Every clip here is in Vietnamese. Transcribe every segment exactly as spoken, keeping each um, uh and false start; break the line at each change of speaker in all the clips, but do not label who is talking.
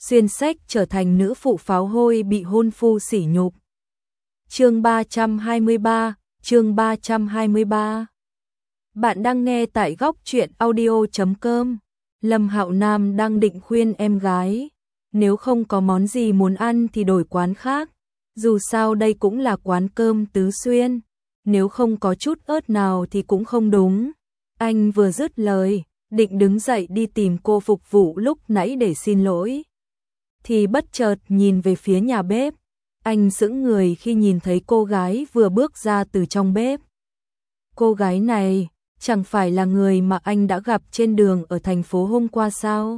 xuyên sách trở thành nữ phụ pháo hôi bị hôn phu sỉ nhục. Chương ba trăm hai mươi ba, chương ba trăm hai mươi ba. Bạn đang nghe tại góc truyện audio chấm com. Lâm Hạo Nam đang định khuyên em gái, nếu không có món gì muốn ăn thì đổi quán khác, dù sao đây cũng là quán cơm Tứ Xuyên, nếu không có chút ớt nào thì cũng không đúng. Anh vừa dứt lời, định đứng dậy đi tìm cô phục vụ lúc nãy để xin lỗi, thì bất chợt nhìn về phía nhà bếp. Anh sững người khi nhìn thấy cô gái vừa bước ra từ trong bếp. Cô gái này chẳng phải là người mà anh đã gặp trên đường ở thành phố hôm qua sao?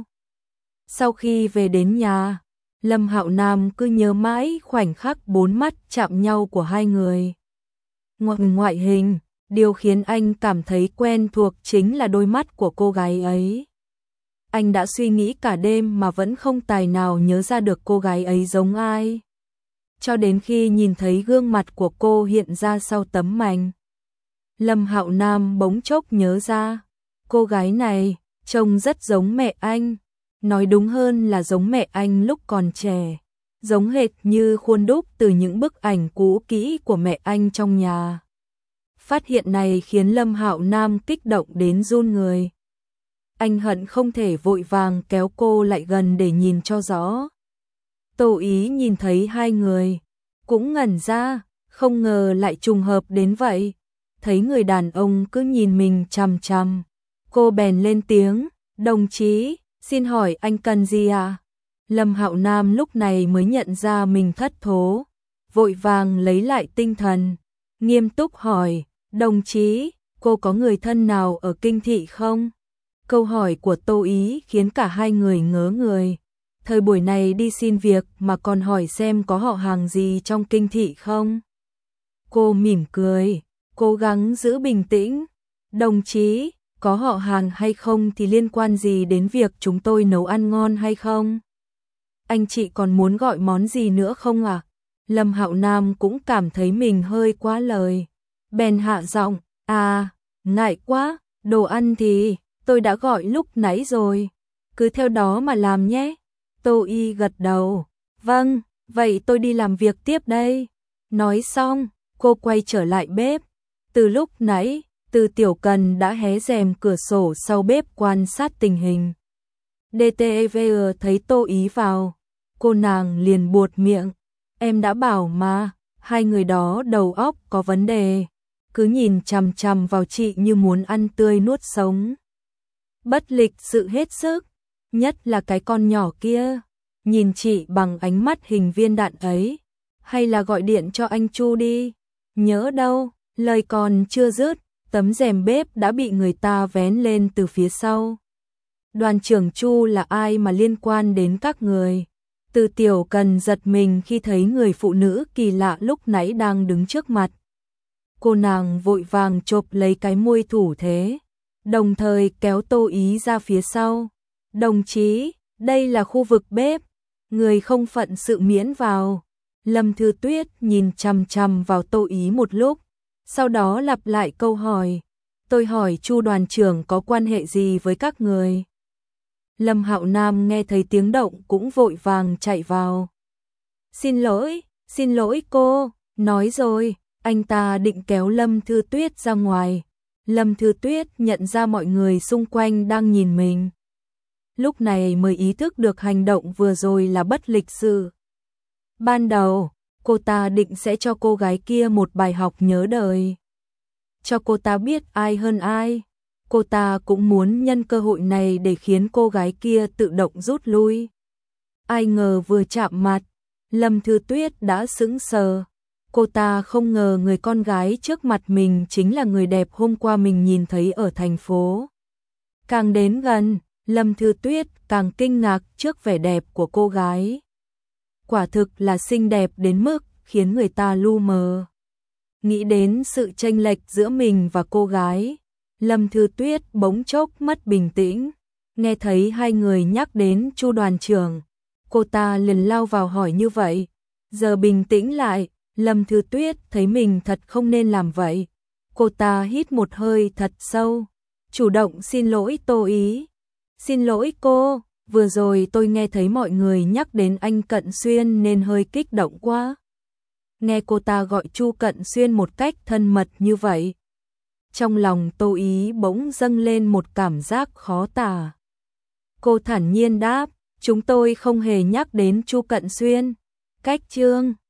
Sau khi về đến nhà, Lâm Hạo Nam cứ nhớ mãi khoảnh khắc bốn mắt chạm nhau của hai người. Ngoài ngoại hình, điều khiến anh cảm thấy quen thuộc chính là đôi mắt của cô gái ấy. Anh đã suy nghĩ cả đêm mà vẫn không tài nào nhớ ra được cô gái ấy giống ai. Cho đến khi nhìn thấy gương mặt của cô hiện ra sau tấm mành, Lâm Hạo Nam bỗng chốc nhớ ra, cô gái này trông rất giống mẹ anh, nói đúng hơn là giống mẹ anh lúc còn trẻ, giống hệt như khuôn đúc từ những bức ảnh cũ kỹ của mẹ anh trong nhà. Phát hiện này khiến Lâm Hạo Nam kích động đến run người. Anh hận không thể vội vàng kéo cô lại gần để nhìn cho rõ. Tô Ý nhìn thấy hai người, cũng ngẩn ra, không ngờ lại trùng hợp đến vậy. Thấy người đàn ông cứ nhìn mình chằm chằm, cô bèn lên tiếng, đồng chí, xin hỏi anh cần gì à? Lâm Hạo Nam lúc này mới nhận ra mình thất thố, vội vàng lấy lại tinh thần, nghiêm túc hỏi, đồng chí, cô có người thân nào ở Kinh Thị không? Câu hỏi của Tô Ý khiến cả hai người ngớ người. Thời buổi này đi xin việc mà còn hỏi xem có họ hàng gì trong Kinh Thị không? Cô mỉm cười, cố gắng giữ bình tĩnh. Đồng chí, có họ hàng hay không thì liên quan gì đến việc chúng tôi nấu ăn ngon hay không? Anh chị còn muốn gọi món gì nữa không à? Lâm Hạo Nam cũng cảm thấy mình hơi quá lời, bèn hạ giọng, à, ngại quá, đồ ăn thì tôi đã gọi lúc nãy rồi, cứ theo đó mà làm nhé. Tô Y gật đầu, vâng, vậy tôi đi làm việc tiếp đây. Nói xong, cô quay trở lại bếp. Từ lúc nãy, Từ Tiểu Cần đã hé rèm cửa sổ sau bếp quan sát tình hình. đê tê e vê thấy Tô Ý vào, cô nàng liền buột miệng, em đã bảo mà, hai người đó đầu óc có vấn đề, cứ nhìn chằm chằm vào chị như muốn ăn tươi nuốt sống. Bất lịch sự hết sức, nhất là cái con nhỏ kia, nhìn chị bằng ánh mắt hình viên đạn ấy, hay là gọi điện cho anh Chu đi. Nhớ đâu, lời còn chưa dứt, tấm rèm bếp đã bị người ta vén lên từ phía sau. Đoàn trưởng Chu là ai mà liên quan đến các người? Từ Tiểu Cần giật mình khi thấy người phụ nữ kỳ lạ lúc nãy đang đứng trước mặt. Cô nàng vội vàng chộp lấy cái môi thủ thế, đồng thời kéo Tô Ý ra phía sau. Đồng chí, đây là khu vực bếp, người không phận sự miễn vào. Lâm Thư Tuyết nhìn chằm chằm vào Tô Ý một lúc, sau đó lặp lại câu hỏi, tôi hỏi Chu đoàn trưởng có quan hệ gì với các người? Lâm Hạo Nam nghe thấy tiếng động cũng vội vàng chạy vào. Xin lỗi, xin lỗi cô, nói rồi, anh ta định kéo Lâm Thư Tuyết ra ngoài. Lâm Thư Tuyết nhận ra mọi người xung quanh đang nhìn mình. Lúc này mới ý thức được hành động vừa rồi là bất lịch sự. Ban đầu, cô ta định sẽ cho cô gái kia một bài học nhớ đời, cho cô ta biết ai hơn ai. Cô ta cũng muốn nhân cơ hội này để khiến cô gái kia tự động rút lui. Ai ngờ vừa chạm mặt, Lâm Thư Tuyết đã sững sờ. Cô ta không ngờ người con gái trước mặt mình chính là người đẹp hôm qua mình nhìn thấy ở thành phố. Càng đến gần, Lâm Thư Tuyết càng kinh ngạc trước vẻ đẹp của cô gái. Quả thực là xinh đẹp đến mức khiến người ta lu mờ. Nghĩ đến sự chênh lệch giữa mình và cô gái, Lâm Thư Tuyết bỗng chốc mất bình tĩnh. Nghe thấy hai người nhắc đến Chu đoàn trưởng, cô ta liền lao vào hỏi như vậy. Giờ bình tĩnh lại, Lâm Thư Tuyết thấy mình thật không nên làm vậy. Cô ta hít một hơi thật sâu, chủ động xin lỗi Tô Ý. Xin lỗi cô, Vừa rồi tôi nghe thấy mọi người nhắc đến anh Cận Xuyên nên hơi kích động quá. Nghe cô ta gọi Chu Cận Xuyên một cách thân mật như vậy. Trong lòng Tô Ý bỗng dâng lên một cảm giác khó tả. Cô thản nhiên đáp, chúng tôi không hề nhắc đến Chu Cận Xuyên. Cách chương